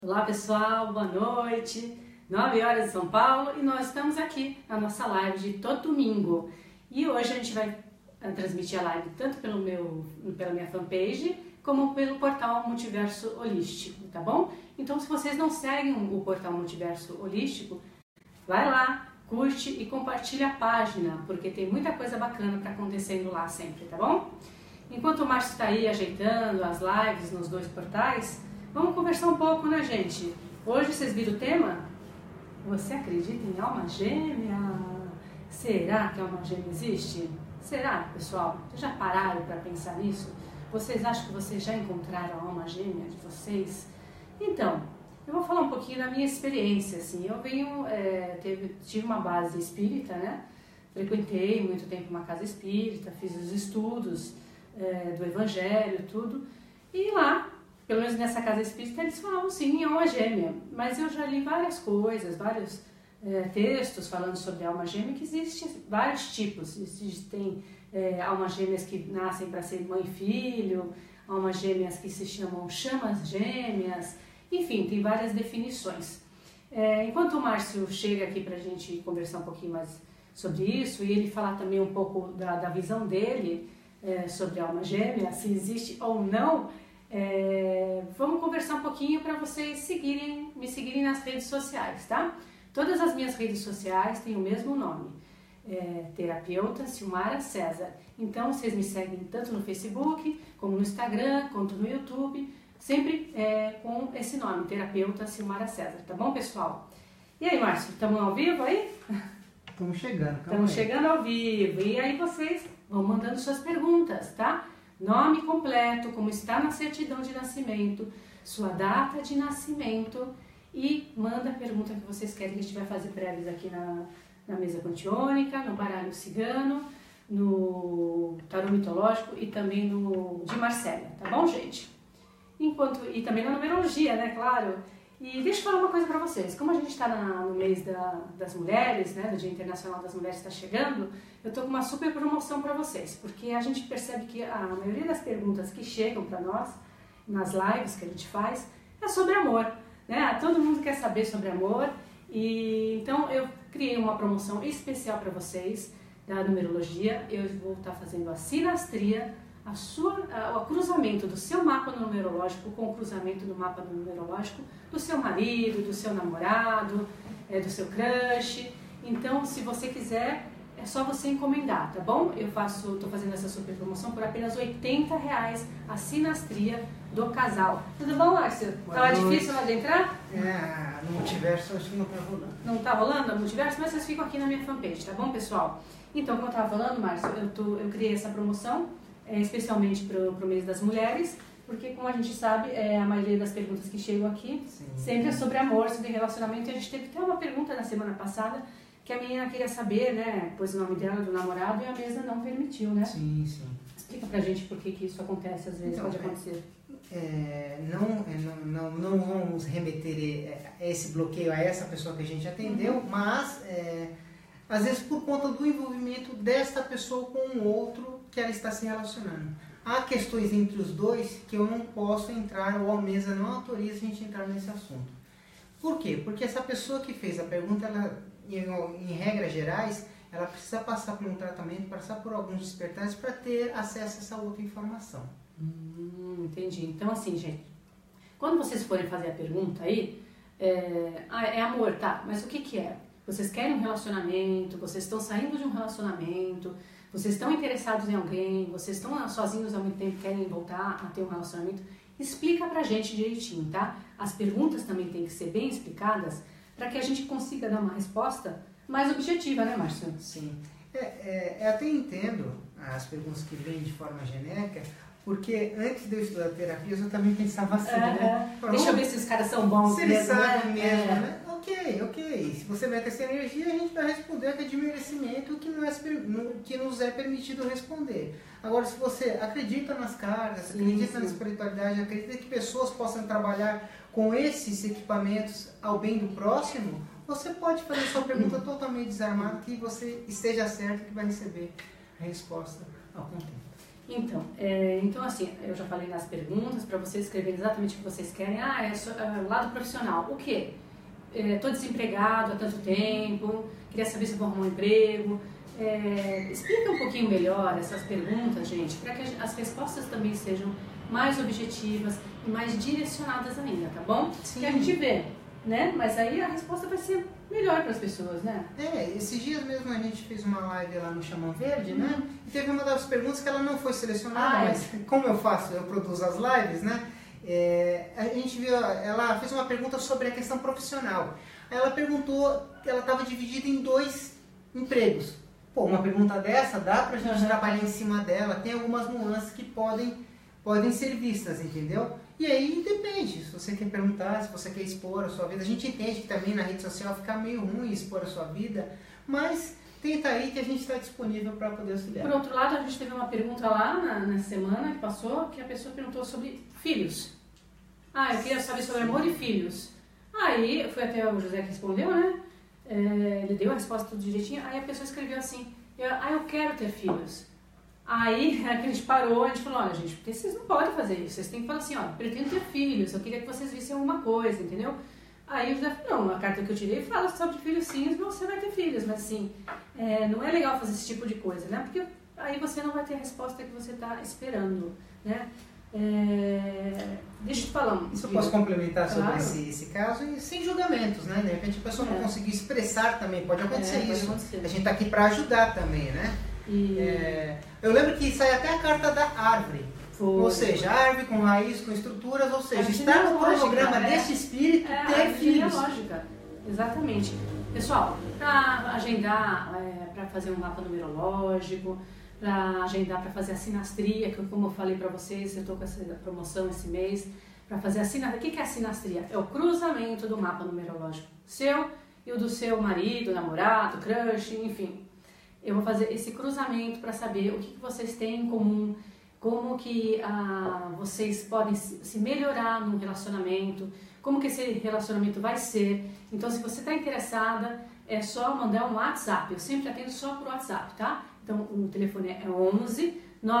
Olá pessoal, boa noite, 9 horas de São Paulo e nós estamos aqui na nossa live de todo domingo. E hoje a gente vai transmitir a live tanto pela minha fanpage como pelo portal Multiverso Holístico, tá bom? Então se vocês não seguem o portal Multiverso Holístico, vai lá, curte e compartilha a página, porque tem muita coisa bacana para acontecendo lá sempre, tá bom? Enquanto o Márcio está aí ajeitando as lives nos dois portais, vamos conversar um pouco, né, gente? Hoje vocês viram o tema? Você acredita em alma gêmea? Será que a alma gêmea existe? Será, pessoal? Vocês já pararam para pensar nisso? Vocês acham que vocês já encontraram a alma gêmea de vocês? Então, eu vou falar um pouquinho da minha experiência, assim. Eu tive uma base espírita, né? Frequentei muito tempo uma casa espírita, fiz os estudos do evangelho, tudo. E lá, pelo menos nessa casa espírita, eles falavam sim em alma gêmea, mas eu já li várias coisas, vários textos falando sobre alma gêmea, que existem vários tipos. Existem almas gêmeas que nascem para ser mãe e filho, almas gêmeas que se chamam chamas gêmeas, enfim, tem várias definições. Enquanto o Márcio chega aqui para a gente conversar um pouquinho mais sobre isso, e ele falar também um pouco da visão dele sobre a alma gêmea, se existe ou não, vamos conversar um pouquinho para vocês me seguirem nas redes sociais, tá? Todas as minhas redes sociais têm o mesmo nome, Terapeuta Silmara César. Então vocês me seguem tanto no Facebook, como no Instagram, quanto no YouTube, sempre com esse nome, Terapeuta Silmara César, tá bom, pessoal? E aí, Márcio, estamos ao vivo aí? Estamos chegando. Estamos chegando ao vivo. E aí vocês vão mandando suas perguntas, tá? Nome completo, como está na certidão de nascimento, sua data de nascimento e manda a pergunta que vocês querem que a gente vai fazer prévias aqui na mesa panteônica, no baralho cigano, no tarô mitológico e também no de Marcélia, tá bom, gente? E também na numerologia, né, claro. E deixa eu falar uma coisa para vocês, como a gente está no mês das mulheres, né, do Dia Internacional das Mulheres está chegando, eu estou com uma super promoção para vocês, porque a gente percebe que a maioria das perguntas que chegam para nós, nas lives que a gente faz, é sobre amor, né? Todo mundo quer saber sobre amor, e então eu criei uma promoção especial para vocês da numerologia. Eu vou estar fazendo a sinastria, o cruzamento do seu mapa numerológico com o cruzamento do mapa numerológico do seu marido, do seu namorado, do seu crush. Então, se você quiser, é só você encomendar, tá bom? Eu estou fazendo essa super promoção por apenas R$80 a sinastria do casal. Tudo bom, Márcio? Tava difícil lá de entrar? No multiverso acho que não tá rolando. Não tá rolando no multiverso? Mas vocês ficam aqui na minha fanpage, tá bom, pessoal? Então, como eu tava falando, Márcio, eu criei essa promoção especialmente para o mês das mulheres, porque, como a gente sabe, a maioria das perguntas que chegam aqui sempre é sobre amor, sobre relacionamento. E a gente teve até uma pergunta na semana passada que a menina queria saber, né? Pôs o nome dela, do namorado, e a mesa não permitiu, né? Sim. Explica pra gente por que isso acontece, às vezes, pode acontecer. Não vamos remeter esse bloqueio a essa pessoa que a gente atendeu, mas às vezes por conta do envolvimento desta pessoa com o outro que ela está se relacionando. Há questões entre os dois que eu não posso entrar, ou a mesa não autoriza a gente entrar nesse assunto. Por quê? Porque essa pessoa que fez a pergunta, ela, em regras gerais, ela precisa passar por um tratamento, passar por alguns despertares para ter acesso a essa outra informação. Entendi. Então, assim, gente, quando vocês forem fazer a pergunta aí, é amor, tá? Mas o que é? Vocês querem um relacionamento, vocês estão saindo de um relacionamento, vocês estão interessados em alguém, vocês estão sozinhos há muito tempo e querem voltar a ter um relacionamento, explica pra gente direitinho, tá? As perguntas também têm que ser bem explicadas para que a gente consiga dar uma resposta mais objetiva, né, Márcio? Sim. Eu até entendo as perguntas que vêm de forma genérica, porque antes de eu estudar terapia, eu também pensava assim, né? Deixa eu ver se os caras são bons mesmo, eles sabem mesmo, né? Ok. Se você mete essa energia, a gente vai responder que é de merecimento que nos é permitido responder. Agora, se você acredita nas cartas, acredita na espiritualidade, acredita que pessoas possam trabalhar com esses equipamentos ao bem do próximo, você pode fazer sua pergunta totalmente desarmada, que você esteja certo que vai receber a resposta ao contempo. Então assim, eu já falei nas perguntas, para vocês escreverem exatamente o que vocês querem. É o lado profissional. O quê? Estou desempregado há tanto tempo, queria saber se eu vou arrumar um emprego. Explica um pouquinho melhor essas perguntas, gente, para que as respostas também sejam mais objetivas e mais direcionadas ainda, tá bom? Sim. Que a gente vê, né? Mas aí a resposta vai ser melhor para as pessoas, né? Esses dias mesmo a gente fez uma live lá no Chamão Verde, né? E teve uma das perguntas que ela não foi selecionada, mas como eu produzo as lives, né? A gente viu, ela fez uma pergunta sobre a questão profissional. Ela perguntou que ela estava dividida em 2 empregos. Pô, uma pergunta dessa dá pra gente trabalhar em cima dela, tem algumas nuances que podem ser vistas, entendeu? E aí depende, se você quer perguntar, se você quer expor a sua vida. A gente entende que também na rede social fica meio ruim expor a sua vida, mas tenta aí que a gente está disponível para poder auxiliar. Por outro lado, a gente teve uma pergunta lá na semana que passou, que a pessoa perguntou sobre filhos. Eu queria saber sobre amor e filhos. Aí, foi até o José que respondeu, né? Ele deu a resposta tudo direitinho, aí a pessoa escreveu assim, eu quero ter filhos. Aí a gente parou, a gente falou, olha gente, porque vocês não podem fazer isso, vocês têm que falar assim, pretendo ter filhos, eu queria que vocês vissem alguma coisa, entendeu? Aí o José falou, não, a carta que eu tirei fala sobre filhos sim, você vai ter filhos, mas assim, não é legal fazer esse tipo de coisa, né? Porque aí você não vai ter a resposta que você está esperando, né? Deixa eu te falar. Isso eu posso complementar sobre esse caso e sem julgamentos, né? De repente a pessoa não conseguir expressar também, pode acontecer isso. Pode acontecer. A gente está aqui para ajudar também, né? Eu lembro que sai até a carta da árvore. Ou seja, árvore com raiz, com estruturas, ou seja, está no cronograma desse espírito ter filhos. Lógica, exatamente. Pessoal, para agendar, para fazer um mapa numerológico, para agendar, para fazer a sinastria, que como eu falei para vocês, eu estou com essa promoção esse mês, para fazer a sinastria. O que é a sinastria? É o cruzamento do mapa numerológico seu e o do seu marido, namorado, crush, enfim. Eu vou fazer esse cruzamento para saber o que vocês têm em comum, como que vocês podem se melhorar no relacionamento, como que esse relacionamento vai ser. Então, se você está interessada, é só mandar um WhatsApp. Eu sempre atendo só por WhatsApp, tá? Então, o telefone é 11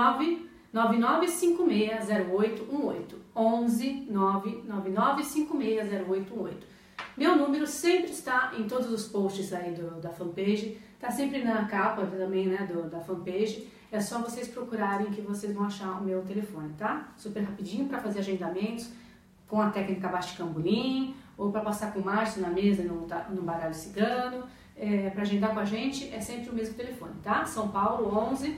999560818. 11 999560818. Meu número sempre está em todos os posts aí da fanpage, está sempre na capa também, né, da fanpage. É só vocês procurarem que vocês vão achar o meu telefone, tá? Super rapidinho para fazer agendamentos com a técnica Bate-Cambolim, ou para passar com o Márcio na mesa no baralho cigano. Para agendar com a gente é sempre o mesmo telefone, tá? São Paulo 11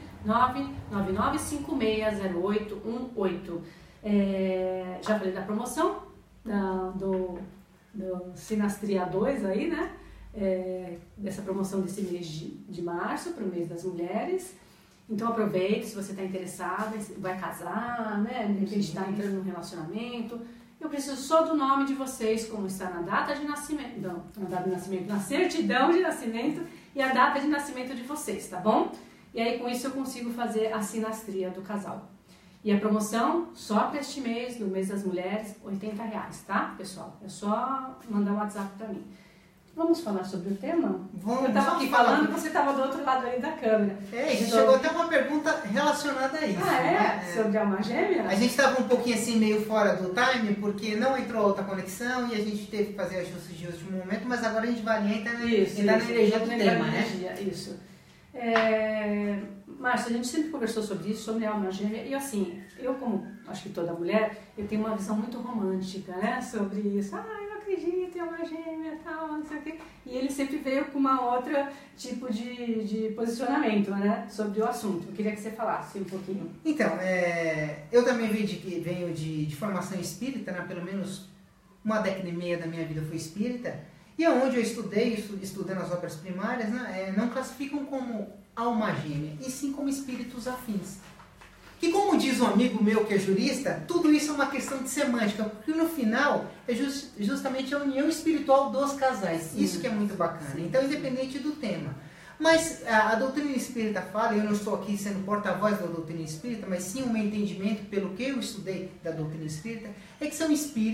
999560818. Já falei da promoção do Sinastria 2 aí, né? Dessa promoção desse mês de março para o mês das mulheres. Então aproveite, se você está interessada, vai casar, né? De repente está entrando num relacionamento. Eu preciso só do nome de vocês, como está na data de nascimento, não, na data de nascimento, na certidão de nascimento e a data de nascimento de vocês, tá bom? E aí com isso eu consigo fazer a sinastria do casal. E a promoção, só para este mês, no mês das mulheres, R$80, tá, pessoal? É só mandar um WhatsApp para mim. Vamos falar sobre o tema? Vamos. Eu estava aqui falando, você estava do outro lado aí da câmera. Chegou até uma pergunta relacionada a isso. Sobre alma gêmea? A gente estava um pouquinho assim, meio fora do time, porque não entrou outra conexão e a gente teve que fazer ajustes de último momento, mas agora a gente vai entrar na energia do tema, né? Isso. Márcia, a gente sempre conversou sobre isso, sobre a alma gêmea, e assim, eu como, acho que toda mulher, eu tenho uma visão muito romântica, né, sobre isso. Eu acredito em alma gêmea, tal, não sei o quê. E ele sempre veio com uma outra tipo de posicionamento, né, sobre o assunto. Eu queria que você falasse um pouquinho. Então, eu também venho de formação espírita, né, pelo menos uma década e meia da minha vida foi espírita, e onde eu estudando as obras primárias, né, não classificam como alma gêmea, e sim como espíritos afins. Que, como diz um amigo meu que é jurista, tudo isso é uma questão de semântica, porque no final é justamente a união espiritual dos casais. Sim. Isso que é muito bacana. Sim. Então, independente do tema. Mas a doutrina espírita fala, eu não estou aqui sendo porta-voz da doutrina espírita, mas sim o meu entendimento pelo que eu estudei da doutrina espírita, é que são espíritos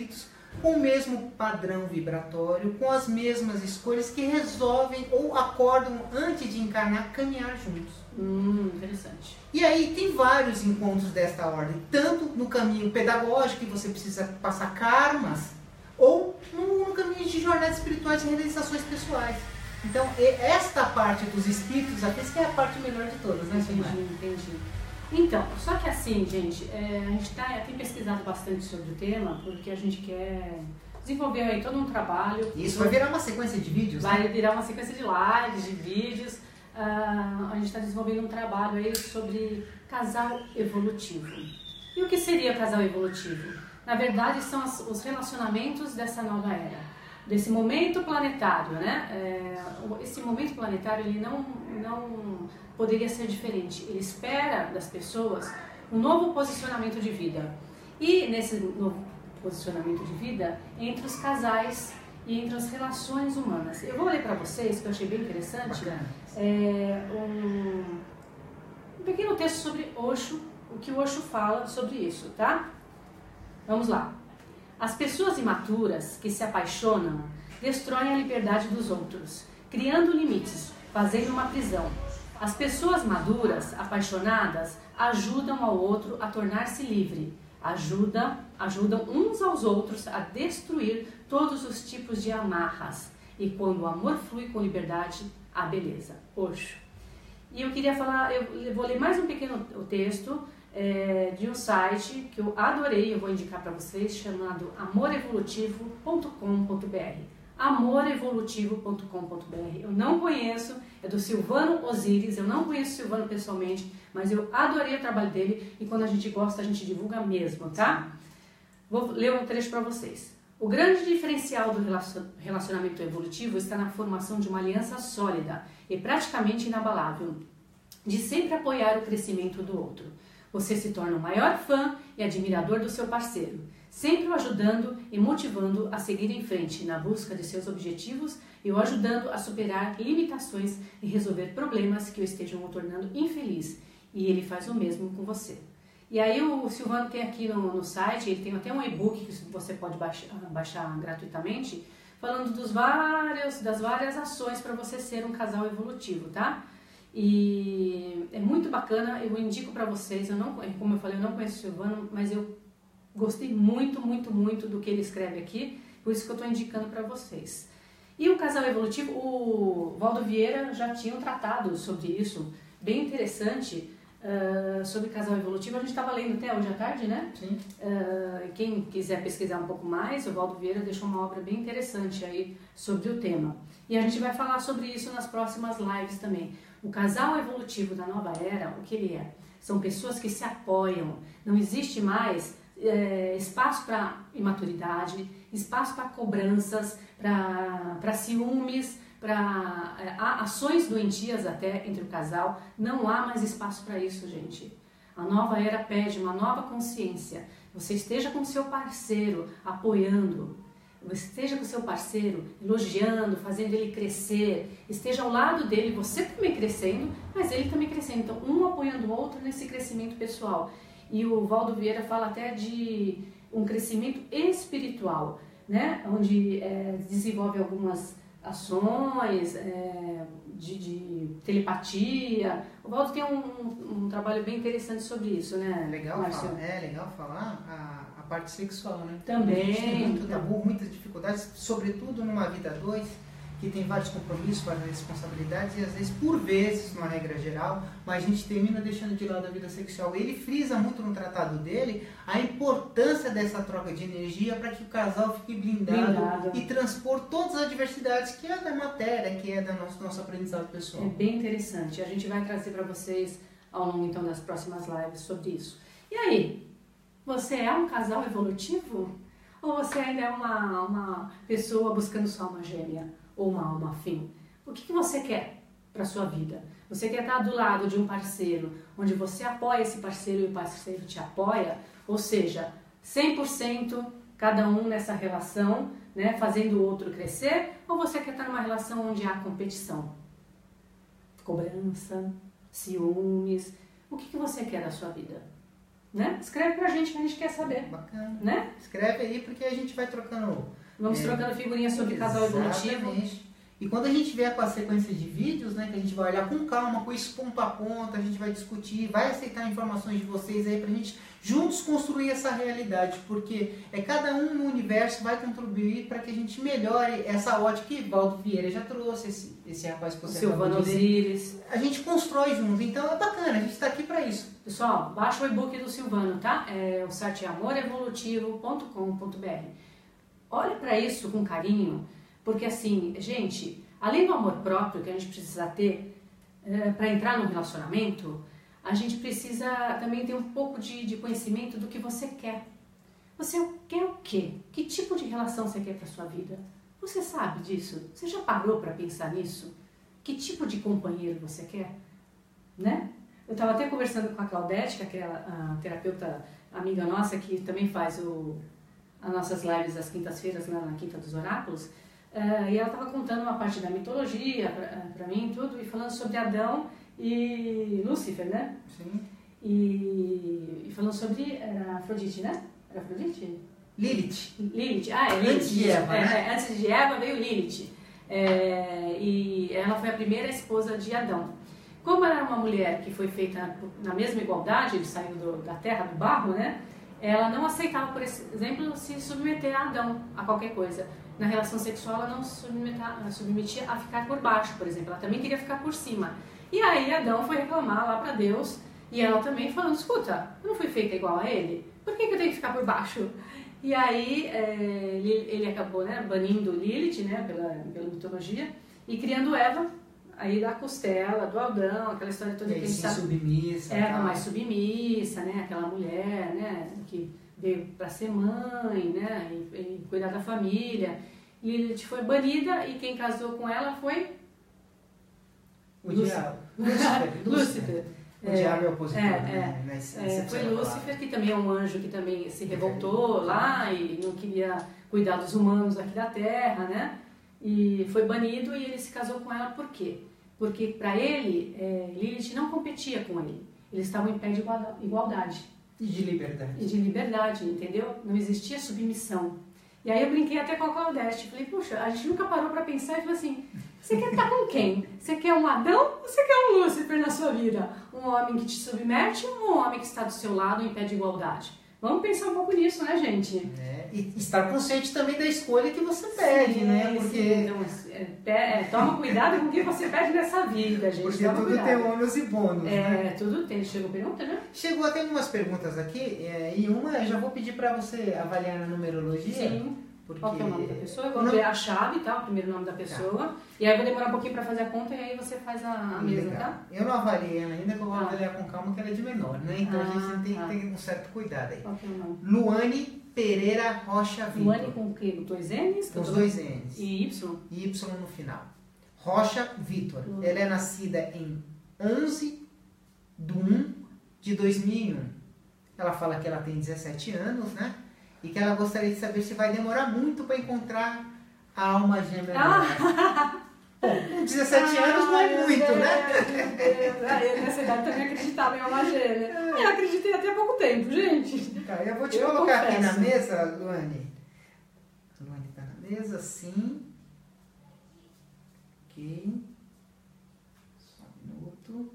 com o mesmo padrão vibratório, com as mesmas escolhas que resolvem ou acordam antes de encarnar, caminhar juntos. Interessante. E aí tem vários encontros desta ordem, tanto no caminho pedagógico, que você precisa passar karmas, ou no caminho de jornadas espirituais e realizações pessoais. Então, esta parte dos espíritos, a que é a parte melhor de todas, né, Silmar? Entendi. Então, só que assim, gente, a gente tem pesquisado bastante sobre o tema, porque a gente quer desenvolver aí todo um trabalho. Isso vai virar uma sequência de vídeos, Vai né? virar uma sequência de lives, de vídeos. A gente está desenvolvendo um trabalho aí sobre casal evolutivo. E o que seria casal evolutivo? Na verdade, são os relacionamentos dessa nova era, desse momento planetário, né? Esse momento planetário, ele não poderia ser diferente. Ele espera das pessoas um novo posicionamento de vida. E nesse novo posicionamento de vida, entre os casais e entre as relações humanas. Eu vou ler para vocês, que eu achei bem interessante, um pequeno texto sobre Osho, o que o Osho fala sobre isso, tá? Vamos lá. As pessoas imaturas que se apaixonam destroem a liberdade dos outros, criando limites, fazendo uma prisão. As pessoas maduras, apaixonadas, ajudam ao outro a tornar-se livre. Ajudam uns aos outros a destruir todos os tipos de amarras. E quando o amor flui com liberdade, a beleza. Osho. E eu queria falar, eu vou ler mais um pequeno texto de um site que eu adorei, eu vou indicar para vocês, chamado amorevolutivo.com.br. amorevolutivo.com.br. Eu não conheço, é do Silvano Osiris, eu não conheço o Silvano pessoalmente, mas eu adorei o trabalho dele e quando a gente gosta, a gente divulga mesmo, tá? Vou ler um trecho para vocês. O grande diferencial do relacionamento evolutivo está na formação de uma aliança sólida e praticamente inabalável, de sempre apoiar o crescimento do outro. Você se torna o maior fã e admirador do seu parceiro, sempre o ajudando e motivando a seguir em frente na busca de seus objetivos e o ajudando a superar limitações e resolver problemas que o estejam o tornando infeliz. E ele faz o mesmo com você. E aí o Silvano tem aqui no site, ele tem até um e-book que você pode baixar gratuitamente, falando das várias ações para você ser um casal evolutivo, tá? E é muito bacana, eu indico para vocês, como eu falei, eu não conheço o Silvano, mas eu gostei muito, muito, muito do que ele escreve aqui, por isso que eu estou indicando para vocês. E o casal evolutivo, o Valdo Vieira já tinha um tratado sobre isso, bem interessante, sobre casal evolutivo. A gente estava lendo até hoje à tarde, né? Sim. Quem quiser pesquisar um pouco mais, o Valdo Vieira deixou uma obra bem interessante aí sobre o tema. E a gente vai falar sobre isso nas próximas lives também. O casal evolutivo da nova era, o que ele é? São pessoas que se apoiam, não existe mais espaço para imaturidade, espaço para cobranças, para ciúmes, para ações doentias até entre o casal. Não há mais espaço para isso, gente. A nova era pede uma nova consciência. Você esteja com o seu parceiro apoiando, você esteja com o seu parceiro elogiando, fazendo ele crescer, esteja ao lado dele, você também crescendo, mas ele também crescendo. Então, um apoiando o outro nesse crescimento pessoal. E o Valdo Vieira fala até de um crescimento espiritual, né? Onde desenvolve algumas ações de telepatia. O Valdo tem um trabalho bem interessante sobre isso, né? Legal falar a parte sexual, né? Também. A gente tem muito tabu, muitas dificuldades, sobretudo numa vida a dois, que tem vários compromissos, várias responsabilidades e às vezes, por vezes, numa regra geral, mas a gente termina deixando de lado a vida sexual. Ele frisa muito no tratado dele a importância dessa troca de energia para que o casal fique blindado e transpor todas as adversidades que é da matéria, que é do nosso aprendizado pessoal. É bem interessante. A gente vai trazer para vocês ao longo então das próximas lives sobre isso. E aí, você é um casal evolutivo? Ou você ainda é uma pessoa buscando sua alma gêmea? Ou uma alma afim? O que você quer para a sua vida? Você quer estar do lado de um parceiro, onde você apoia esse parceiro e o parceiro te apoia? Ou seja, 100% cada um nessa relação, né, fazendo o outro crescer? Ou você quer estar numa relação onde há competição? Cobrança, ciúmes? O que você quer da sua vida? né? Escreve pra gente que a gente quer saber. Bacana. Né? Escreve aí porque a gente vai trocando. Vamos trocando figurinhas sobre casal evolutivo. E quando a gente vier com a sequência de vídeos, né, que a gente vai olhar com calma, com isso ponto a ponto, a gente vai discutir, vai aceitar informações de vocês aí pra gente juntos construir essa realidade, porque cada um no universo vai contribuir para que a gente melhore essa ótica que Valdo Vieira já trouxe, esse rapaz que você Silvano Osiris. A gente constrói junto, então é bacana, a gente está aqui para isso. Pessoal, baixa o e-book do Silvano, tá? O site é amorevolutivo.com.br. Olhe para isso com carinho, porque assim, gente, além do amor próprio que a gente precisa ter para entrar no relacionamento, a gente precisa também ter um pouco de conhecimento do que você quer. Você quer o quê? Que tipo de relação você quer para sua vida? Você sabe disso? Você já parou para pensar nisso? Que tipo de companheiro você quer? Né? Eu estava até conversando com a Claudete, que é aquela terapeuta amiga nossa, que também faz as nossas lives às quintas-feiras lá na Quinta dos Oráculos, e ela estava contando uma parte da mitologia para mim e tudo, e falando sobre Adão e Lúcifer, né? Sim. E falando sobre Afrodite, né? Era Afrodite? Lilith. Lilith, Lilith. Antes de Eva, né? Antes de Eva veio Lilith. E ela foi a primeira esposa de Adão. Como ela era uma mulher que foi feita na mesma igualdade, ele saiu da terra, do barro, né? Ela não aceitava, por exemplo, se submeter a Adão, a qualquer coisa. Na relação sexual, ela não se submetia a ficar por baixo, por exemplo. Ela também queria ficar por cima. E aí Adão foi reclamar lá para Deus, e ela também falando, escuta, eu não fui feita igual a ele, por que eu tenho que ficar por baixo? E aí ele acabou, né, banindo Lilith, né, pela mitologia, e criando Eva, aí da costela, do Adão, aquela história toda que a gente sabe. Submissa. Eva mais submissa, né, aquela mulher, né, que veio para ser mãe, né, e cuidar da família. Lilith foi banida, e quem casou com ela foi o diabo. Lúcifer. O diabo é o opositor, né? Foi Lúcifer, que também é um anjo que também se revoltou lá e não queria cuidar dos humanos aqui da Terra, né? E foi banido, e ele se casou com ela por quê? Porque para ele, Lilith não competia com ele. Eles estavam em pé de igualdade. E de liberdade. E de liberdade, entendeu? Não existia submissão. E aí eu brinquei até com a Claudete. Falei, puxa, a gente nunca parou para pensar e falou assim, você quer estar com quem? Você quer um Adão ou você quer um Lúcifer na sua vida? Um homem que te submete ou um homem que está do seu lado em pé de igualdade? Vamos pensar um pouco nisso, né, gente? E estar consciente também da escolha que você pede, né? Porque... Então, toma cuidado com o que você pede nessa vida, gente. Porque tudo tem ônus e bônus, né? Tudo tem. Chegou pergunta, né? Chegou até algumas perguntas aqui, e uma eu já vou pedir para você avaliar na numerologia. Sim. Porque... Qual que é o nome da pessoa? Eu vou ver a chave, tá? O primeiro nome da pessoa. Tá. E aí eu vou demorar um pouquinho para fazer a conta, e aí você faz a mesa, tá? Eu não avaliei ela ainda, que eu vou avaliar com calma, que ela é de menor, né? Então a gente tem que ter um certo cuidado aí. Qual que é o nome? Luane Pereira Rocha Vitor. Luane com o quê? Com dois N's? Com os dois N's. E Y? E Y no final. Rocha Vitor. Ela é nascida em 11/1/2001. Ela fala que ela tem 17 anos, né? E que ela gostaria de saber se vai demorar muito para encontrar a alma gêmea dela. Bom, com 17 anos não é muito, né? Eu nessa idade também acreditava em alma gêmea. Eu acreditei até há pouco tempo, gente. Tá, eu vou te colocar aqui na mesa, Luane. Luane tá na mesa, sim. Ok. Só um minuto.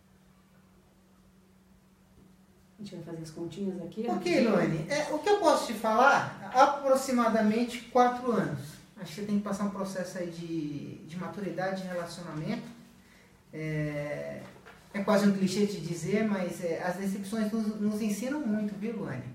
A gente vai fazer as continhas aqui. Ok, Luane. O que eu posso te falar? Aproximadamente 4 anos. Acho que você tem que passar um processo aí de maturidade de relacionamento. É quase um clichê de dizer, mas as decepções nos ensinam muito, viu, Luane?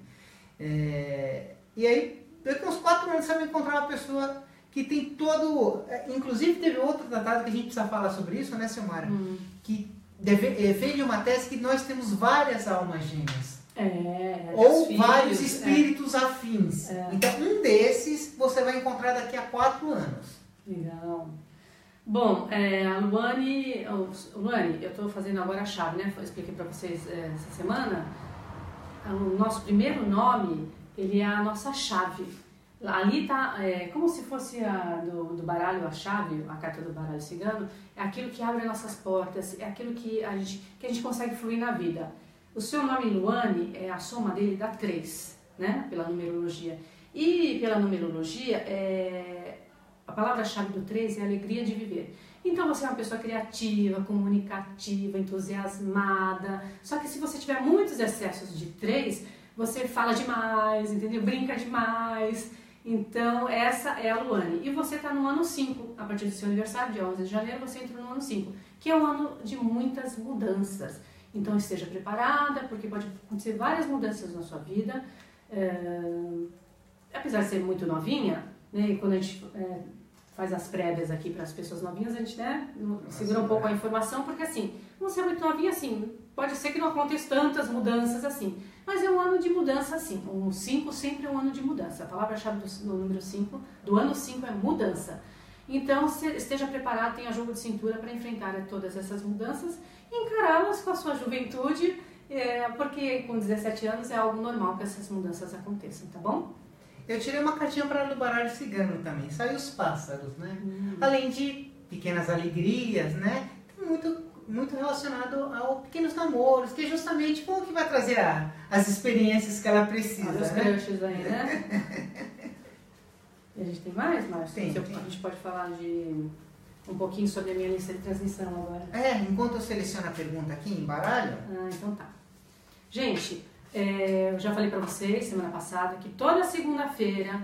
E aí, daqui uns 4 anos você vai encontrar uma pessoa que tem todo... Inclusive, teve outro tratado que a gente precisa falar sobre isso, né, Silmara? Que veio de uma tese que nós temos várias almas gêmeas. Ou filhos, vários espíritos afins. Então, um desses você vai encontrar daqui a 4 anos. Legal. Bom, a Luane, eu estou fazendo agora a chave, né? Eu expliquei para vocês essa semana. O nosso primeiro nome, ele é a nossa chave. Ali está, como se fosse do baralho, a chave, a carta do baralho cigano, é aquilo que abre nossas portas, é aquilo que a gente consegue fluir na vida. O seu nome Luane, a soma dele dá 3, né? Pela numerologia. E pela numerologia, a palavra-chave do 3 é alegria de viver. Então você é uma pessoa criativa, comunicativa, entusiasmada. Só que se você tiver muitos excessos de 3, você fala demais, entendeu? Brinca demais. Então essa é a Luane. E você está no ano 5, a partir do seu aniversário, dia 11 de janeiro, você entra no ano 5, que é um ano de muitas mudanças. Então esteja preparada, porque pode acontecer várias mudanças na sua vida. Apesar de ser muito novinha, né, e quando a gente faz as prévias aqui para as pessoas novinhas, a gente, né, segura um pouco a informação, porque assim, não ser muito novinha, assim, pode ser que não aconteça tantas mudanças assim, mas é um ano de mudança assim. O 5 sempre é um ano de mudança. A palavra-chave do número 5, do ano 5 é mudança. Então esteja preparado, tenha jogo de cintura para enfrentar todas essas mudanças e encará-las com a sua juventude, porque com 17 anos é algo normal que essas mudanças aconteçam, tá bom? Eu tirei uma cartinha para o baralho cigano também, saiu os pássaros, né? Além de pequenas alegrias, né? Tem muito relacionado ao pequenos namoros, que é justamente como que vai trazer as experiências que ela precisa. Olha os crushes aí, né? E a gente tem mais, Márcio? Tem. A gente pode falar de um pouquinho sobre a minha lista de transmissão agora. Enquanto eu seleciono a pergunta aqui em baralho. Então tá. Gente, eu já falei pra vocês semana passada que toda segunda-feira,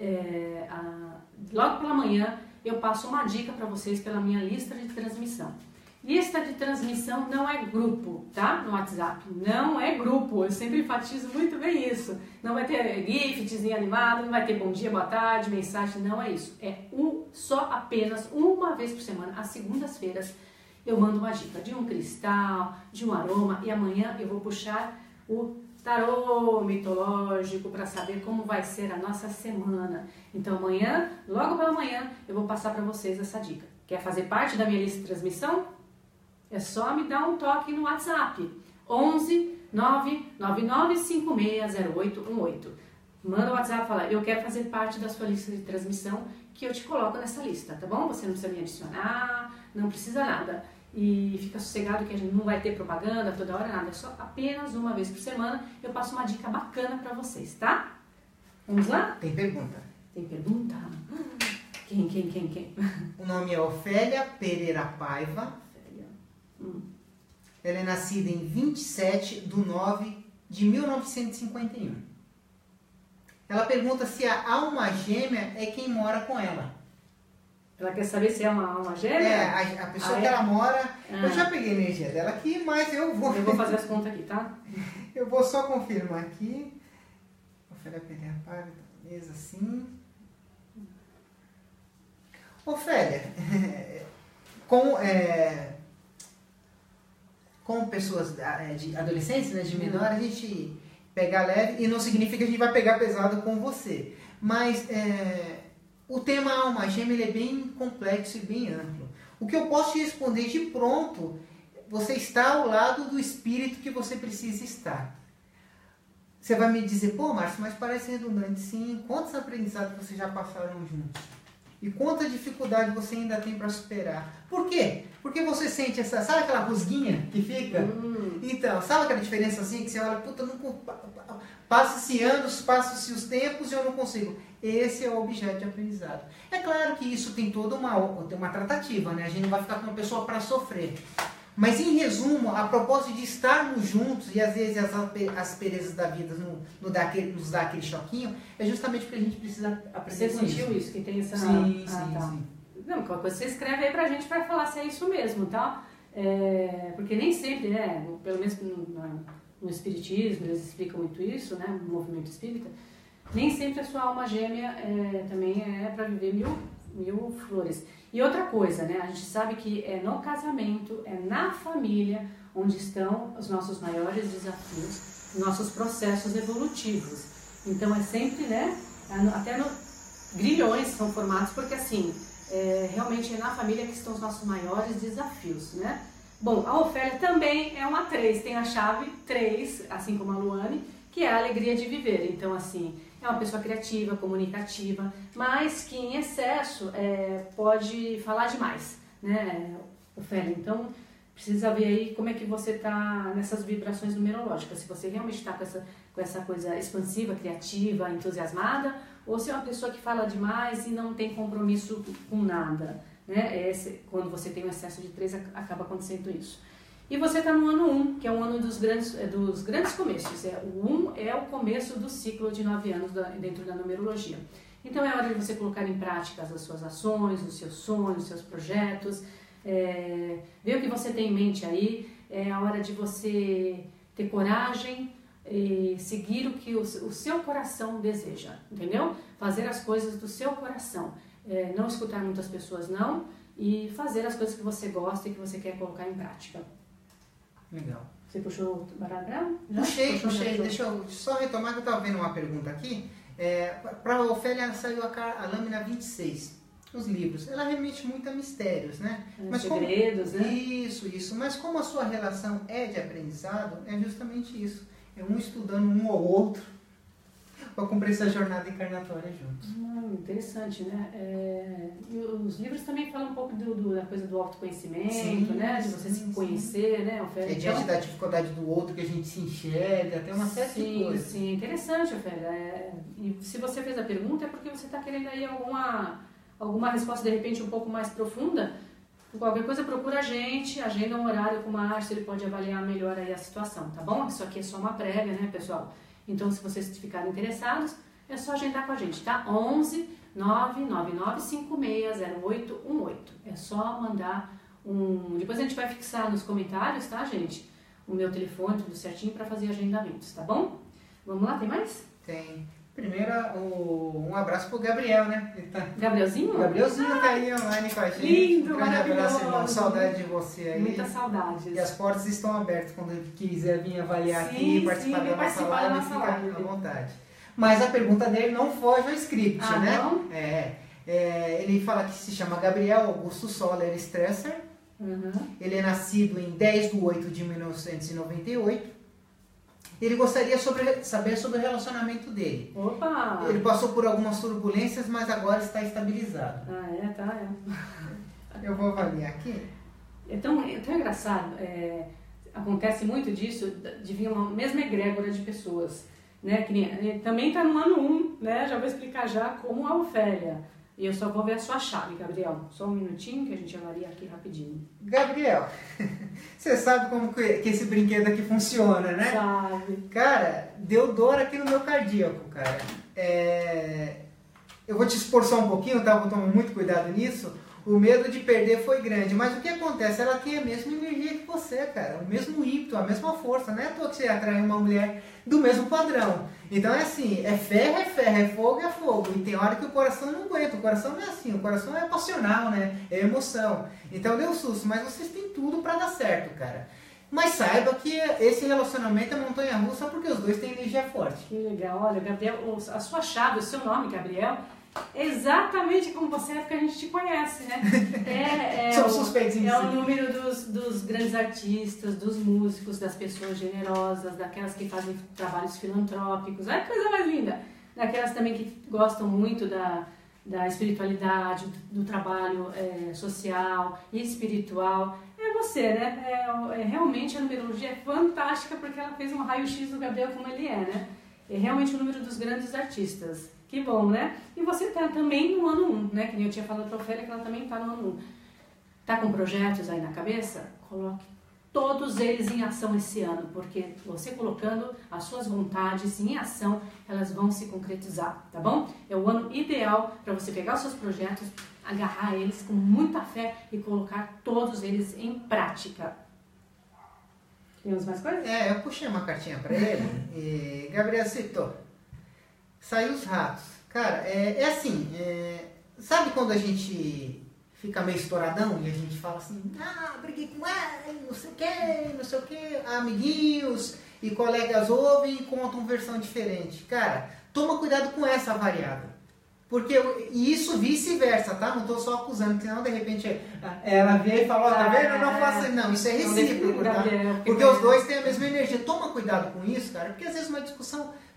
logo pela manhã, eu passo uma dica pra vocês pela minha lista de transmissão. Lista de transmissão não é grupo, tá? No WhatsApp. Não é grupo. Eu sempre enfatizo muito bem isso. Não vai ter giftzinho animado, não vai ter bom dia, boa tarde, mensagem. Não é isso. É só apenas uma vez por semana, às segundas-feiras, eu mando uma dica de um cristal, de um aroma. E amanhã eu vou puxar o tarô mitológico para saber como vai ser a nossa semana. Então amanhã, logo pela manhã, eu vou passar para vocês essa dica. Quer fazer parte da minha lista de transmissão? É só me dar um toque no WhatsApp, 11 999 560818. Manda o WhatsApp e fala, eu quero fazer parte da sua lista de transmissão, que eu te coloco nessa lista, tá bom? Você não precisa me adicionar, não precisa nada. E fica sossegado que a gente não vai ter propaganda toda hora, nada. É só apenas uma vez por semana eu passo uma dica bacana pra vocês, tá? Vamos lá? Tem pergunta. Tem pergunta? Quem? O nome é Ofélia Pereira Paiva. Ela é nascida em 27/9/1951. Ela pergunta se a alma gêmea é quem mora com ela. Ela quer saber se é uma alma gêmea? A pessoa que ela mora... Eu já peguei a energia dela aqui, mas eu vou... Eu vou fazer as contas aqui, tá? Eu vou só confirmar aqui. Ofélia Pereira Paiva, mesa assim. Ofélia, com pessoas de adolescentes, né, de menor, a gente pega leve e não significa que a gente vai pegar pesado com você. Mas o tema alma gêmea ele é bem complexo e bem amplo. O que eu posso te responder de pronto, você está ao lado do espírito que você precisa estar. Você vai me dizer, pô, Márcio, mas parece redundante. Sim, quantos aprendizados vocês já passaram juntos? E quanta dificuldade você ainda tem para superar. Por quê? Porque você sente essa... Sabe aquela rusguinha que fica? Então, sabe aquela diferença assim que você olha, puta, passa-se anos, passa-se os tempos e eu não consigo. Esse é o objeto de aprendizado. É claro que isso tem toda uma tratativa, né? A gente não vai ficar com uma pessoa para sofrer. Mas, em resumo, a propósito de estarmos juntos e às vezes as asperezas da vida nos dá aquele choquinho, é justamente porque a gente precisa aprender com isso. Você sentiu isso? Que tem essa... Sim. Não, qualquer coisa você escreve aí pra gente para falar se é isso mesmo, tá? Porque nem sempre, né? Pelo menos no espiritismo, eles explicam muito isso, né? No movimento espírita. Nem sempre a sua alma gêmea também é para viver mil flores. E outra coisa, né? A gente sabe que é no casamento, é na família, onde estão os nossos maiores desafios, nossos processos evolutivos. Então é sempre, né? Até grilhões são formados, porque assim, realmente é na família que estão os nossos maiores desafios, né? Bom, a Ofélia também é uma 3, tem a chave 3, assim como a Luane, que é a alegria de viver. Então, assim, é uma pessoa criativa, comunicativa, mas que em excesso pode falar demais, né, Ofélia? Então, precisa ver aí como é que você está nessas vibrações numerológicas. Se você realmente está com essa coisa expansiva, criativa, entusiasmada, ou se é uma pessoa que fala demais e não tem compromisso com nada. Né? Quando você tem um excesso de 3, acaba acontecendo isso. E você está no ano 1, que é um ano dos grandes começos. O 1 é o começo do ciclo de 9 anos dentro da numerologia. Então é hora de você colocar em prática as suas ações, os seus sonhos, os seus projetos, ver o que você tem em mente aí. É a hora de você ter coragem e seguir o que o seu coração deseja, entendeu? Fazer as coisas do seu coração. Não escutar muitas pessoas não, e fazer as coisas que você gosta e que você quer colocar em prática. Legal. Você puxou o baralho? Puxei. Deixa eu só retomar que eu estava vendo uma pergunta aqui. Para a Ofélia saiu a lâmina 26, os livros. Ela remete muito a mistérios, né? Mas segredos, né? Isso. Mas como a sua relação é de aprendizado, é justamente isso. É um estudando um ou outro para cumprir essa jornada encarnatória juntos. Interessante, né? E os livros também falam um pouco da coisa do autoconhecimento, sim, né? De você se conhecer, né, Ofélia? Diante da dificuldade do outro que a gente se enxerga, tem uma série de coisas. Sim, interessante, Ofélia. E se você fez a pergunta é porque você está querendo aí alguma resposta, de repente, um pouco mais profunda. Qualquer coisa, procura a gente, agenda um horário com o Márcio, ele pode avaliar melhor aí a situação, tá bom? Isso aqui é só uma prévia, né, pessoal? Então, se vocês ficarem interessados, é só agendar com a gente, tá? 11 999560818. É só mandar Depois a gente vai fixar nos comentários, tá, gente? O meu telefone, tudo certinho, para fazer agendamentos, tá bom? Vamos lá, tem mais? Tem. Primeiro, um abraço pro Gabriel, né? Gabrielzinho? Gabrielzinho tá aí online com a gente. Lindo, um grande abraço, irmão. maravilhoso. Saudade de você aí. Muitas saudades. E as portas estão abertas quando ele quiser vir avaliar aqui e participar da nossa live, fica à vontade. Mas a pergunta dele não foge ao script, né? Não? Ele fala que se chama Gabriel Augusto Soller Stresser. Uhum. Ele é nascido em 10/8/1998. Ele gostaria de saber sobre o relacionamento dele. Opa! Ele passou por algumas turbulências, mas agora está estabilizado. Tá. Eu vou avaliar aqui. É tão engraçado. Acontece muito disso, de vir uma mesma egrégora de pessoas. Né? Que também está no ano 1, né? Já vou explicar já como a Ofélia. E eu só vou ver a sua chave, Gabriel. Só um minutinho que a gente avalia aqui rapidinho. Gabriel, você sabe como que esse brinquedo aqui funciona, né? Sabe. Cara, deu dor aqui no meu cardíaco, cara. Eu vou te expor só um pouquinho, tá? Vou tomar muito cuidado nisso. O medo de perder foi grande, mas o que acontece? Ela tem a mesma energia que você, cara. O mesmo ímpeto, a mesma força. Não é à toa que você atrai uma mulher do mesmo padrão. Então é assim, é ferro, é fogo, é fogo. E tem hora que o coração não aguenta. O coração não é assim, o coração é passional, né? É emoção. Então deu susto, mas vocês têm tudo pra dar certo, cara. Mas saiba que esse relacionamento é montanha-russa porque os dois têm energia forte. Que legal. Olha, Gabriel, a sua chave, o seu nome, Gabriel, é exatamente como você é, porque a gente te conhece, né? São suspeitos em si. É o número dos grandes artistas, dos músicos, das pessoas generosas, daquelas que fazem trabalhos filantrópicos. Olha que coisa mais linda! Daquelas também que gostam muito da espiritualidade, do trabalho social e espiritual. É você, né? Realmente a numerologia é fantástica porque ela fez um raio-x do Gabriel como ele é, né? É realmente o número dos grandes artistas. Que bom, né? E você tá também no ano 1, né? Que nem eu tinha falado para a Ofélia que ela também tá no ano 1. Tá com projetos aí na cabeça? Coloque todos eles em ação esse ano, porque você colocando as suas vontades em ação, elas vão se concretizar, tá bom? É o ano ideal para você pegar os seus projetos, agarrar eles com muita fé e colocar todos eles em prática. Temos mais coisas? Eu puxei uma cartinha para ele e Gabriel citou. Saiu os ratos. Cara, assim, sabe quando a gente fica meio estouradão e a gente fala assim, briguei com ele, não sei o que, amiguinhos e colegas ouvem e contam versão diferente. Cara, toma cuidado com essa variável. Porque, e isso vice-versa, tá? Não tô só acusando, porque senão de repente ela vê e fala, tá vendo? Eu não faço. Não, isso é recíproco, tá? Porque os dois têm a mesma energia. Toma cuidado com isso, cara, porque às vezes uma discussão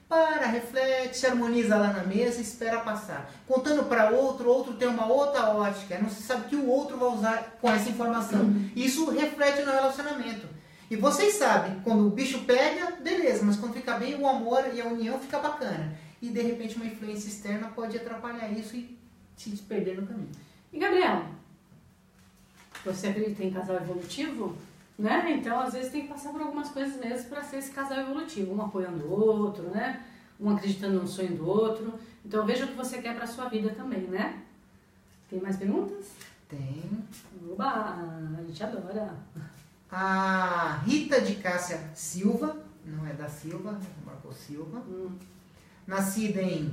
para, reflete, se harmoniza lá na mesa e espera passar. Contando para outro, outro tem uma outra ótica, não se sabe o que o outro vai usar com essa informação. Isso reflete no relacionamento. E vocês sabem, quando o bicho pega, beleza, mas quando fica bem, o amor e a união fica bacana. E de repente uma influência externa pode atrapalhar isso e se perder no caminho. E Gabriel, você acredita em casal evolutivo? Né? Então, às vezes, tem que passar por algumas coisas mesmo para ser esse casal evolutivo. Um apoiando o outro, né? Um acreditando no sonho do outro. Então, veja o que você quer para a sua vida também, né? Tem mais perguntas? Tem. Oba, a gente adora. A Rita de Cássia Silva, não é da Silva, marcou Silva. Nascida em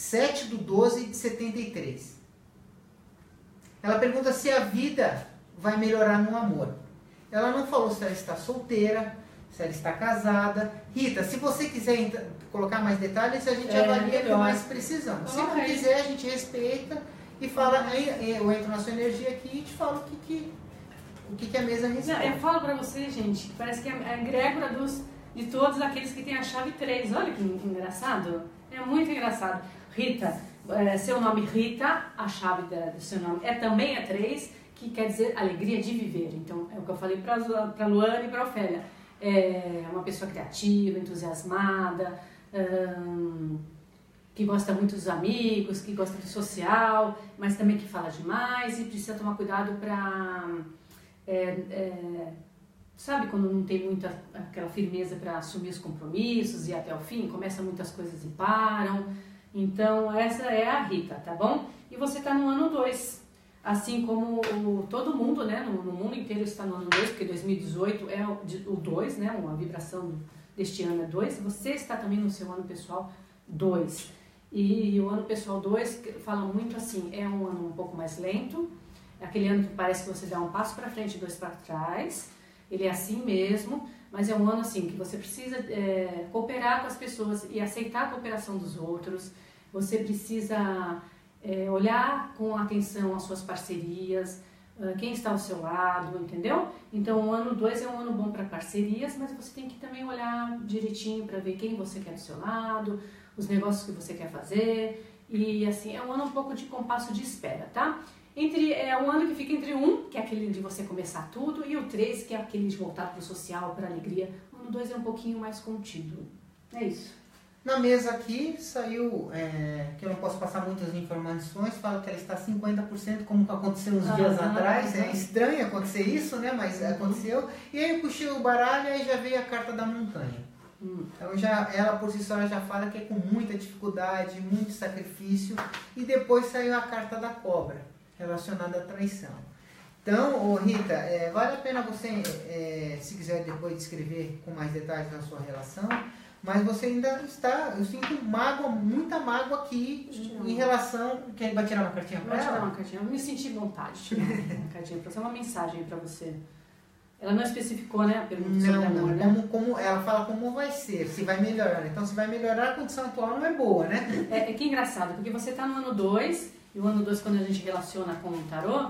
7/12/73. Ela pergunta se a vida vai melhorar no amor. Ela não falou se ela está solteira, se ela está casada. Rita, se você quiser colocar mais detalhes, a gente avalia com mais precisão. Se não quiser, a gente respeita e fala, eu entro na sua energia aqui e te falo o que a mesa responde. Eu falo pra você, gente, parece que é a egrégora de todos aqueles que têm a chave 3. Olha que engraçado. É muito engraçado. Rita, seu nome Rita, a chave do seu nome também é 3, que quer dizer alegria de viver. Então, é o que eu falei para Luana e para Ofélia. É uma pessoa criativa, entusiasmada, que gosta muito dos amigos, que gosta do social, mas também que fala demais e precisa tomar cuidado para... sabe quando não tem muita aquela firmeza para assumir os compromissos e ir até o fim? Começa muitas coisas e param. Então, essa é a Rita, tá bom? E você está no ano 2. Assim como todo mundo, né, no mundo inteiro está no ano 2, porque 2018 é o 2, né, uma vibração deste ano é 2, você está também no seu ano pessoal 2. E o ano pessoal 2 fala muito assim, é um ano um pouco mais lento, é aquele ano que parece que você dá um passo para frente e 2 para trás, ele é assim mesmo, mas é um ano assim que você precisa cooperar com as pessoas e aceitar a cooperação dos outros, você precisa... olhar com atenção as suas parcerias, quem está ao seu lado, entendeu? Então o ano 2 é um ano bom para parcerias, mas você tem que também olhar direitinho para ver quem você quer do seu lado, os negócios que você quer fazer, e assim, é um ano um pouco de compasso de espera, tá? É um ano que fica entre 1, que é aquele de você começar tudo, e o 3, que é aquele de voltar para o social, para a alegria. O ano 2 é um pouquinho mais contido. É isso. Na mesa aqui saiu, que eu não posso passar muitas informações, fala que ela está 50%, como aconteceu uns dias atrás. É estranho acontecer isso, né? Mas aconteceu. E aí eu puxei o baralho e já veio a carta da montanha. Então ela por si só já fala que é com muita dificuldade, muito sacrifício. E depois saiu a carta da cobra, relacionada à traição. Então, Rita, vale a pena você, se quiser depois descrever com mais detalhes a sua relação. Mas você ainda está, eu sinto mágoa, muita mágoa aqui em relação... Quem vai tirar uma cartinha para ela? Vou tirar uma cartinha, eu me senti vontade de tirar uma cartinha para você, uma mensagem para você. Ela não especificou, né, a pergunta sobre amor, né? Como, ela fala como vai ser, se vai melhorar. Então, se vai melhorar, a condição atual não é boa, né? Que engraçado, porque você está no ano 2, e o ano 2, quando a gente relaciona com o tarô,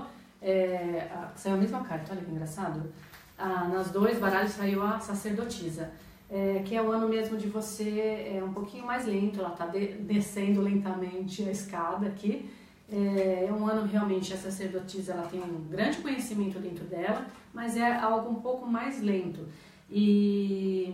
saiu a mesma carta, olha que engraçado. Nas 2 baralhos saiu a sacerdotisa. Que é o ano mesmo de você um pouquinho mais lento, ela está descendo lentamente a escada aqui. É um ano realmente, a sacerdotisa ela tem um grande conhecimento dentro dela, mas é algo um pouco mais lento. E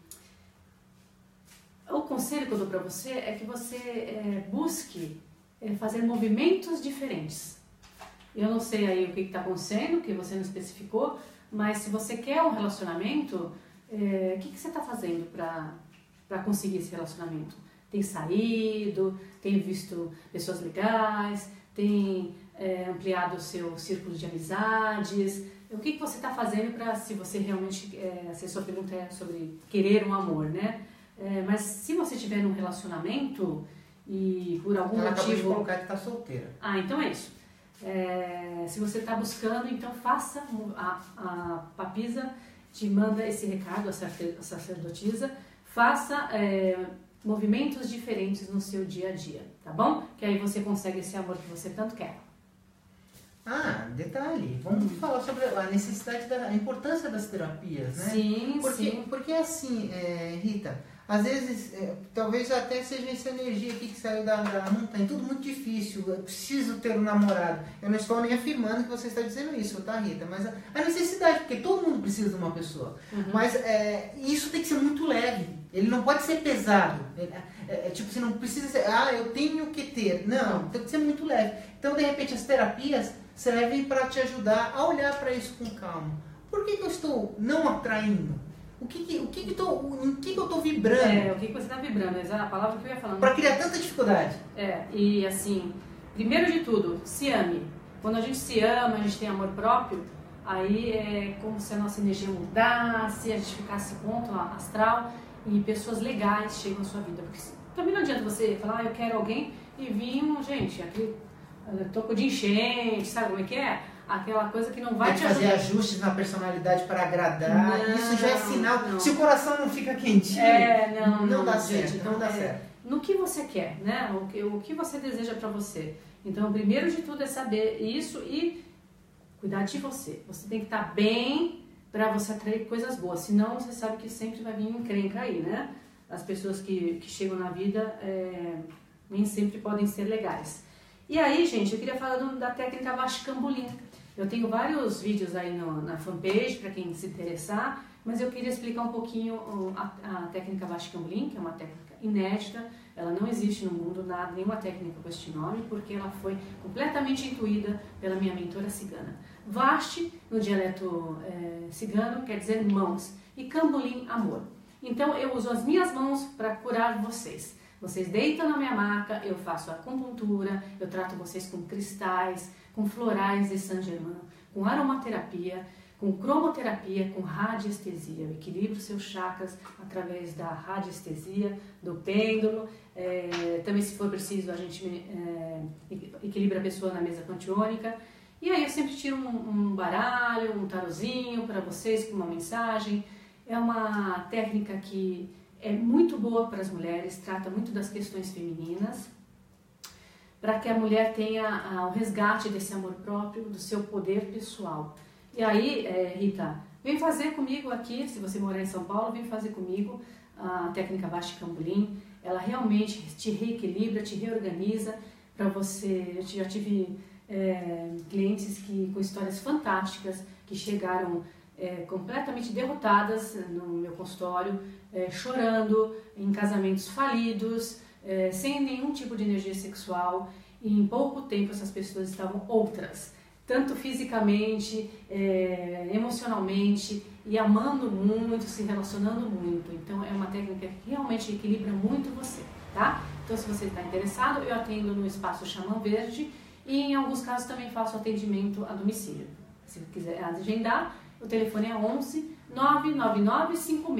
o conselho que eu dou para você é que você busque fazer movimentos diferentes. Eu não sei aí o que está acontecendo, que você não especificou, mas se você quer um relacionamento... O que você está fazendo para conseguir esse relacionamento? Tem saído, tem visto pessoas legais, tem ampliado o seu círculo de amizades? O que você está fazendo para, se você realmente, se a sua pergunta é sobre querer um amor, né? Mas se você tiver num relacionamento e por algum motivo... Acabou de colocar que está solteira. Então é isso. Se você está buscando, então faça a papisa... te manda esse recado, a sacerdotisa, faça movimentos diferentes no seu dia a dia, tá bom? Que aí você consegue esse amor que você tanto quer. Detalhe, vamos falar sobre a necessidade, a importância das terapias, né? Sim, sim. Porque assim, Rita, às vezes, talvez até seja essa energia aqui que saiu da montanha, tudo muito difícil, eu preciso ter um namorado. Eu não estou nem afirmando que você está dizendo isso, tá, Rita? Mas a necessidade, porque todo mundo precisa de uma pessoa. Mas isso tem que ser muito leve, ele não pode ser pesado. Tipo, você não precisa ser, eu tenho que ter. Não, tem que ser muito leve. Então, de repente, as terapias servem para te ajudar a olhar para isso com calma. Por que eu estou não atraindo? Em que eu estou vibrando? O que você está vibrando, essa é a palavra que eu ia falando. Para criar tanta dificuldade. E assim, primeiro de tudo, se ame. Quando a gente se ama, a gente tem amor próprio, aí é como se a nossa energia mudasse, a gente ficasse ponto astral e pessoas legais chegam à sua vida. Porque também não adianta você falar, eu quero alguém e vir gente, aquele toco de enchente, sabe como é que é? Aquela coisa que não vai te ajudar. Fazer ajustes na personalidade para agradar, isso já é sinal. Não. Se o coração não fica quentinho, não dá certo. Gente, então, não dá certo. No que você quer, né? O que você deseja para você. Então, primeiro de tudo é saber isso e cuidar de você. Você tem que estar bem para você atrair coisas boas. Senão, você sabe que sempre vai vir encrenca aí, né? As pessoas que chegam na vida nem sempre podem ser legais. E aí, gente, eu queria falar da técnica Vashkambulim. Eu tenho vários vídeos aí na fanpage para quem se interessar, mas eu queria explicar um pouquinho a técnica Vashkambulim, que é uma técnica inédita. Ela não existe no mundo, nenhuma técnica com este nome, porque ela foi completamente intuída pela minha mentora cigana. Vashti, no dialeto cigano, quer dizer mãos, e Kambulim, amor. Então eu uso as minhas mãos para curar vocês. Vocês deitam na minha maca, eu faço acupuntura, eu trato vocês com cristais, com florais de Saint-Germain, com aromaterapia, com cromoterapia, com radiestesia. Eu equilibro seus chakras através da radiestesia, do pêndulo. Também, se for preciso, a gente equilibra a pessoa na mesa panteônica. E aí eu sempre tiro um baralho, um tarozinho para vocês com uma mensagem. É uma técnica que é muito boa para as mulheres, trata muito das questões femininas, para que a mulher tenha o resgate desse amor próprio, do seu poder pessoal. E aí, Rita, vem fazer comigo aqui, se você morar em São Paulo, vem fazer comigo a técnica Vashkambulim. Ela realmente te reequilibra, te reorganiza para você. Eu já tive clientes com histórias fantásticas, que chegaram completamente derrotadas no meu consultório, chorando, em casamentos falidos, sem nenhum tipo de energia sexual, e em pouco tempo essas pessoas estavam outras, tanto fisicamente, emocionalmente, e amando muito, se relacionando muito. Então é uma técnica que realmente equilibra muito você, tá? Então, se você está interessado, eu atendo no Espaço Xamã Verde e em alguns casos também faço atendimento a domicílio. Se quiser agendar, o telefone é 11 999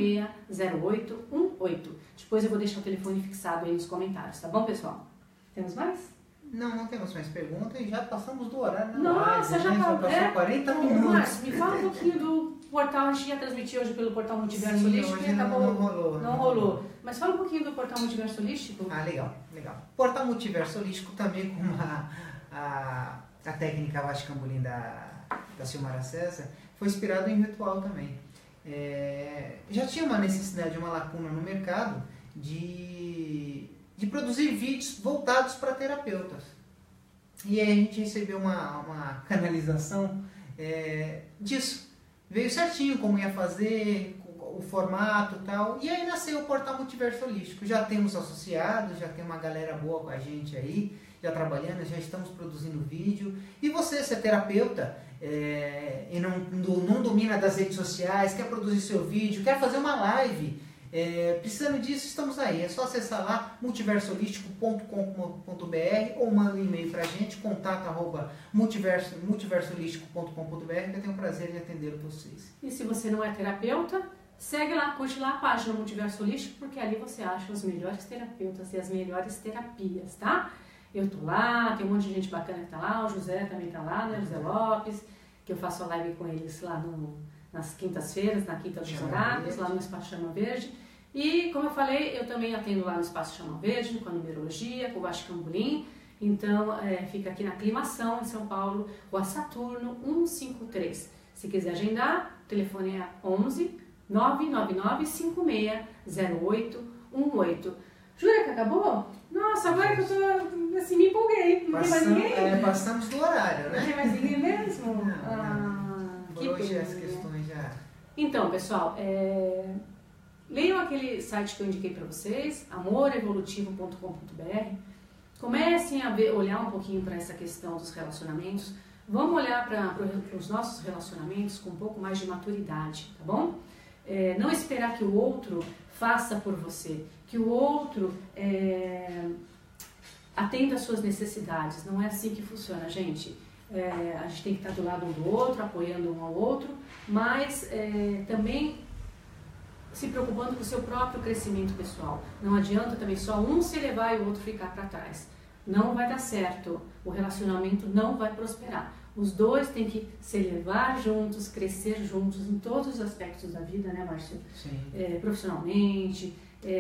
560818. Depois eu vou deixar o telefone fixado aí nos comentários, tá bom, pessoal? Temos mais? Não temos mais perguntas e já passamos do horário. Nossa, já passou 40 minutos. Mas me fala um pouquinho do portal. A gente ia transmitir hoje pelo Portal Multiverso Holístico e acabou. Não rolou. Mas fala um pouquinho do Portal Multiverso Holístico. Legal. Portal Multiverso Holístico também, com a técnica Vashkambulim da Silmara César, foi inspirado em ritual também. Já tinha uma necessidade, uma lacuna no mercado de produzir vídeos voltados para terapeutas. E aí a gente recebeu uma canalização disso. Veio certinho como ia fazer, o formato e tal. E aí nasceu o Portal Multiverso Holístico. Já temos associados, já tem uma galera boa com a gente aí, já trabalhando, já estamos produzindo vídeo. E você, se é terapeuta e não domina das redes sociais, quer produzir seu vídeo, quer fazer uma live, precisando disso, estamos aí. É só acessar lá multiversoholístico.com.br ou manda um e-mail pra gente, contato@multiversoholístico.com.br, que eu tenho o prazer de atender vocês. E se você não é terapeuta, segue lá, curte lá a página Multiverso Holístico, porque ali você acha os melhores terapeutas e as melhores terapias, tá? Eu tô lá, tem um monte de gente bacana que tá lá, o José também tá lá, né? José Lopes, que eu faço a live com eles lá nas quintas-feiras, na Quinta dos Oráculos, lá no Espaço Xamã Verde. E, como eu falei, eu também atendo lá no Espaço Xamã Verde, com a numerologia, com o Vashkambulim. Então, fica aqui na Aclimação, em São Paulo, Rua Saturno 153. Se quiser agendar, o telefone é 11 999 560818. 18. Jura que acabou? Nossa, agora que eu tô, assim, me empolguei. Não tem mais ninguém? Passamos do horário, né? Não tem mais ninguém mesmo? Não. Que Hoje pena. as questões já... Então, pessoal, leiam aquele site que eu indiquei para vocês, amorevolutivo.com.br. Comecem a olhar um pouquinho para essa questão dos relacionamentos. Vamos olhar para os nossos relacionamentos com um pouco mais de maturidade, tá bom? Não esperar que o outro faça por você, que o outro atenda às suas necessidades. Não é assim que funciona, gente. A gente tem que estar do lado um do outro, apoiando um ao outro, mas também se preocupando com o seu próprio crescimento pessoal. Não adianta também só um se elevar e o outro ficar para trás. Não vai dar certo, o relacionamento não vai prosperar. Os dois têm que se elevar juntos, crescer juntos em todos os aspectos da vida, né, Márcia? Sim. Profissionalmente,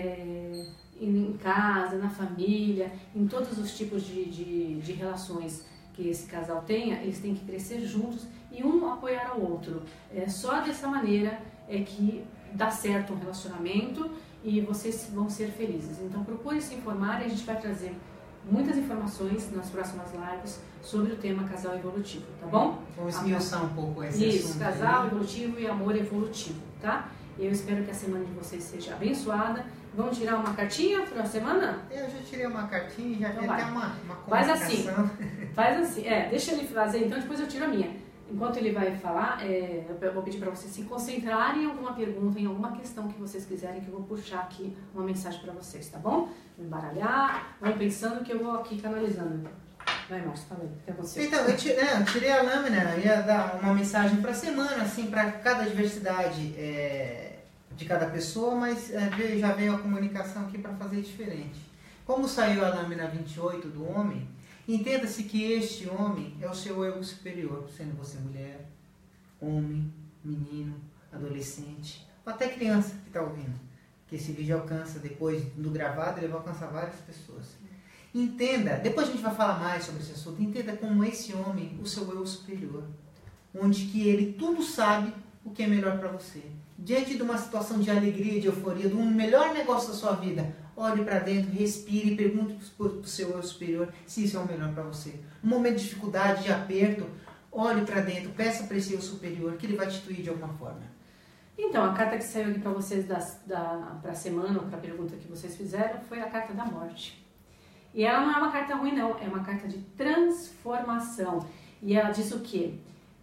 em casa, na família, em todos os tipos de relações que esse casal tenha, eles têm que crescer juntos e um apoiar ao outro. Só dessa maneira que dá certo um relacionamento e vocês vão ser felizes. Então procure se informar e a gente vai trazer muitas informações nas próximas lives sobre o tema casal evolutivo, tá bom? Vamos esmiuçar um pouco esse Isso, assunto casal aí. evolutivo e amor evolutivo, tá? Eu espero que a semana de vocês seja abençoada. Vamos tirar uma cartinha para a semana? Eu já tirei uma cartinha e já Então vi até uma Faz assim, comunicação. faz assim, deixa ele fazer, então depois eu tiro a minha. Enquanto ele vai falar, eu vou pedir para vocês se concentrarem em alguma pergunta, em alguma questão que vocês quiserem, que eu vou puxar aqui uma mensagem para vocês, tá bom? Vou embaralhar, vão pensando que eu vou aqui canalizando. Vai, Márcio, fala aí, o que aconteceu? Então, eu tirei a lâmina, ia dar uma mensagem para a semana, assim, para cada diversidade de cada pessoa, mas já veio a comunicação aqui para fazer diferente. Como saiu a lâmina 28 do homem, entenda-se que este homem é o seu eu superior, sendo você mulher, homem, menino, adolescente, ou até criança que está ouvindo. Que esse vídeo alcança, depois do gravado, ele vai alcançar várias pessoas. Entenda, depois a gente vai falar mais sobre esse assunto, entenda como esse homem, o seu eu superior, onde que ele tudo sabe o que é melhor para você. Diante de uma situação de alegria, de euforia, de um melhor negócio da sua vida, olhe para dentro, respire e pergunte para o seu eu superior se isso é o melhor para você. No momento de dificuldade, de aperto, olhe para dentro, peça para esse eu superior que ele vai te intuir de alguma forma. Então, a carta que saiu aqui para vocês para a semana, ou para a pergunta que vocês fizeram, foi a carta da morte. E ela não é uma carta ruim, não, é uma carta de transformação. E ela diz o quê?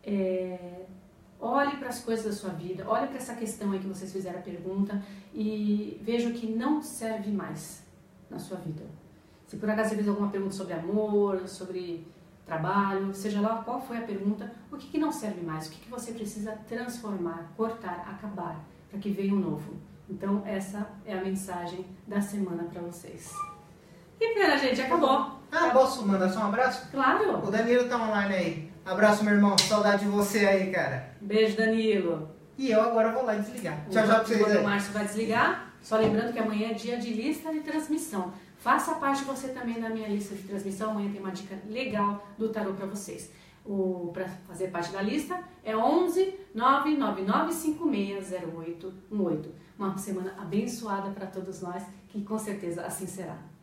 Olhe para as coisas da sua vida, olhe para essa questão aí que vocês fizeram a pergunta e veja o que não serve mais na sua vida. Se por acaso você fez alguma pergunta sobre amor, sobre trabalho, seja lá qual foi a pergunta, o que não serve mais, o que você precisa transformar, cortar, acabar, para que venha um novo. Então essa é a mensagem da semana para vocês. Que pena, gente, acabou. Posso mandar só um abraço? Claro. O Danilo tá online aí. Abraço, meu irmão. Saudade de você aí, cara. Beijo, Danilo. E eu agora vou lá desligar. Tchau, tchau pra vocês aí. O Márcio vai desligar. Só lembrando que amanhã é dia de lista de transmissão. Faça parte você também da minha lista de transmissão. Amanhã tem uma dica legal do tarô para vocês. Para fazer parte da lista é 11 999560818. Uma semana abençoada para todos nós, que com certeza assim será.